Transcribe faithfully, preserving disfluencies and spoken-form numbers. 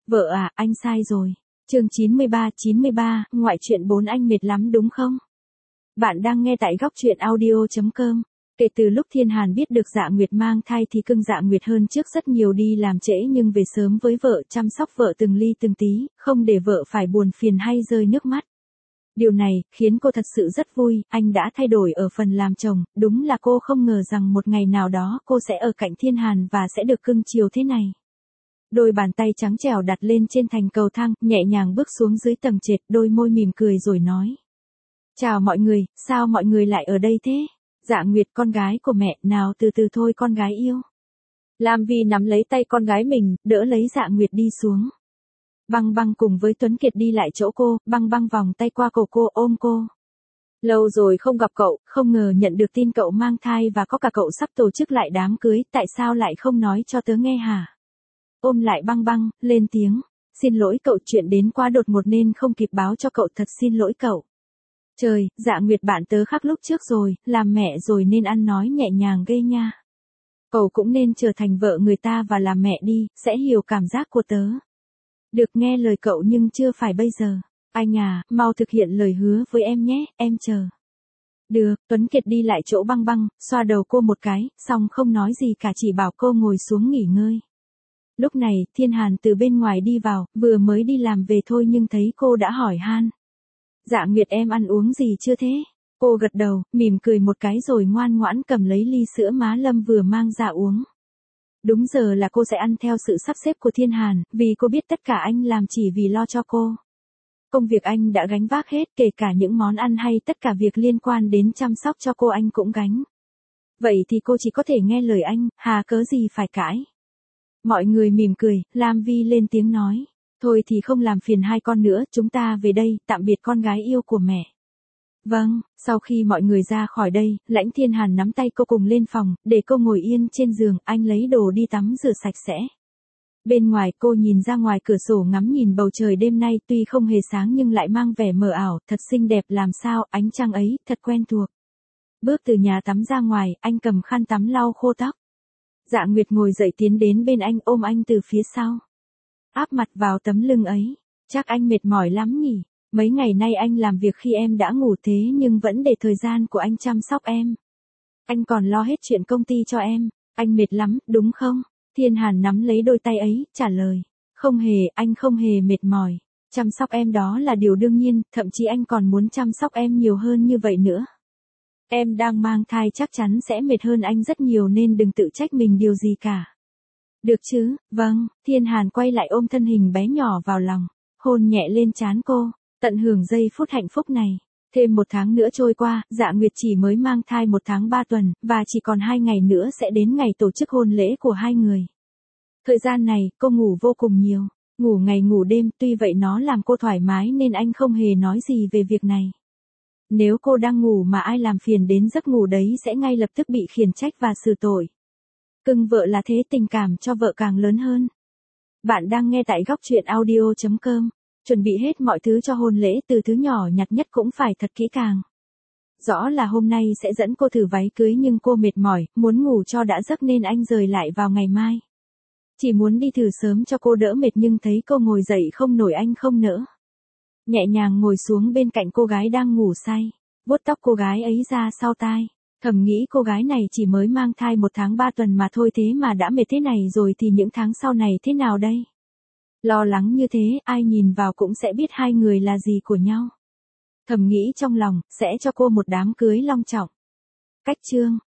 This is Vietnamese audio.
Vợ à, anh sai rồi. Chương chín mươi ba chín mươi ba, ngoại truyện bốn anh mệt lắm đúng không? Bạn đang nghe tại góc truyện audio chấm com. Kể từ lúc Thiên Hàn biết được Dạ Nguyệt mang thai thì cưng Dạ Nguyệt hơn trước rất nhiều, đi làm trễ nhưng về sớm với vợ, chăm sóc vợ từng ly từng tí, không để vợ phải buồn phiền hay rơi nước mắt. Điều này khiến cô thật sự rất vui. Anh đã thay đổi ở phần làm chồng, đúng là cô không ngờ rằng một ngày nào đó cô sẽ ở cạnh Thiên Hàn và sẽ được cưng chiều thế này. Đôi bàn tay trắng trẻo đặt lên trên thành cầu thang, nhẹ nhàng bước xuống dưới tầng trệt, đôi môi mỉm cười rồi nói. Chào mọi người, sao mọi người lại ở đây thế? Dạ Nguyệt, con gái của mẹ, nào từ từ thôi con gái yêu. Lam Vi nắm lấy tay con gái mình, đỡ lấy Dạ Nguyệt đi xuống. Băng Băng cùng với Tuấn Kiệt đi lại chỗ cô, Băng Băng vòng tay qua cổ cô, ôm cô. Lâu rồi không gặp cậu, không ngờ nhận được tin cậu mang thai và có cả cậu sắp tổ chức lại đám cưới, tại sao lại không nói cho tớ nghe hả? Ôm lại Băng Băng, lên tiếng. Xin lỗi cậu, chuyện đến quá đột ngột nên không kịp báo cho cậu, thật xin lỗi cậu. Trời, Dạ Nguyệt bạn tớ khác lúc trước rồi, làm mẹ rồi nên ăn nói nhẹ nhàng ghê nha. Cậu cũng nên trở thành vợ người ta và làm mẹ đi, sẽ hiểu cảm giác của tớ. Được, nghe lời cậu nhưng chưa phải bây giờ. Anh à, mau thực hiện lời hứa với em nhé, em chờ. Được, Tuấn Kiệt đi lại chỗ Băng Băng, xoa đầu cô một cái, xong không nói gì cả, chỉ bảo cô ngồi xuống nghỉ ngơi. Lúc này, Thiên Hàn từ bên ngoài đi vào, vừa mới đi làm về thôi nhưng thấy cô đã hỏi han. Dạ Nguyệt em ăn uống gì chưa thế? Cô gật đầu, mỉm cười một cái rồi ngoan ngoãn cầm lấy ly sữa má Lâm vừa mang ra uống. Đúng giờ là cô sẽ ăn theo sự sắp xếp của Thiên Hàn, vì cô biết tất cả anh làm chỉ vì lo cho cô. Công việc anh đã gánh vác hết, kể cả những món ăn hay tất cả việc liên quan đến chăm sóc cho cô anh cũng gánh. Vậy thì cô chỉ có thể nghe lời anh, hà cớ gì phải cãi. Mọi người mỉm cười, Lam Vi lên tiếng nói. Thôi thì không làm phiền hai con nữa, chúng ta về đây, tạm biệt con gái yêu của mẹ. Vâng, sau khi mọi người ra khỏi đây, Lãnh Thiên Hàn nắm tay cô cùng lên phòng, để cô ngồi yên trên giường, anh lấy đồ đi tắm rửa sạch sẽ. Bên ngoài cô nhìn ra ngoài cửa sổ ngắm nhìn bầu trời đêm nay tuy không hề sáng nhưng lại mang vẻ mờ ảo, thật xinh đẹp làm sao, ánh trăng ấy, thật quen thuộc. Bước từ nhà tắm ra ngoài, anh cầm khăn tắm lau khô tóc. Dạ Nguyệt ngồi dậy tiến đến bên anh, ôm anh từ phía sau. Áp mặt vào tấm lưng ấy. Chắc anh mệt mỏi lắm nhỉ? Mấy ngày nay anh làm việc khi em đã ngủ thế nhưng vẫn để thời gian của anh chăm sóc em. Anh còn lo hết chuyện công ty cho em. Anh mệt lắm, đúng không? Thiên Hàn nắm lấy đôi tay ấy, trả lời. Không hề, anh không hề mệt mỏi. Chăm sóc em đó là điều đương nhiên, thậm chí anh còn muốn chăm sóc em nhiều hơn như vậy nữa. Em đang mang thai chắc chắn sẽ mệt hơn anh rất nhiều nên đừng tự trách mình điều gì cả. Được chứ, vâng, Thiên Hàn quay lại ôm thân hình bé nhỏ vào lòng, hôn nhẹ lên trán cô, tận hưởng giây phút hạnh phúc này. Thêm một tháng nữa trôi qua, Dạ Nguyệt chỉ mới mang thai một tháng ba tuần, và chỉ còn hai ngày nữa sẽ đến ngày tổ chức hôn lễ của hai người. Thời gian này, cô ngủ vô cùng nhiều, ngủ ngày ngủ đêm, tuy vậy nó làm cô thoải mái nên anh không hề nói gì về việc này. Nếu cô đang ngủ mà ai làm phiền đến giấc ngủ đấy sẽ ngay lập tức bị khiển trách và xử tội. Cưng vợ là thế, tình cảm cho vợ càng lớn hơn. Bạn đang nghe tại góc truyện audio chấm com. Chuẩn bị hết mọi thứ cho hôn lễ, từ thứ nhỏ nhặt nhất cũng phải thật kỹ càng. Rõ là hôm nay sẽ dẫn cô thử váy cưới nhưng cô mệt mỏi, muốn ngủ cho đã giấc nên anh rời lại vào ngày mai. Chỉ muốn đi thử sớm cho cô đỡ mệt nhưng thấy cô ngồi dậy không nổi anh không nỡ. Nhẹ nhàng ngồi xuống bên cạnh cô gái đang ngủ say, vuốt tóc cô gái ấy ra sau tai. Thầm nghĩ cô gái này chỉ mới mang thai một tháng ba tuần mà thôi, thế mà đã mệt thế này rồi thì những tháng sau này thế nào đây? Lo lắng như thế, ai nhìn vào cũng sẽ biết hai người là gì của nhau. Thầm nghĩ trong lòng, sẽ cho cô một đám cưới long trọng. Cách chương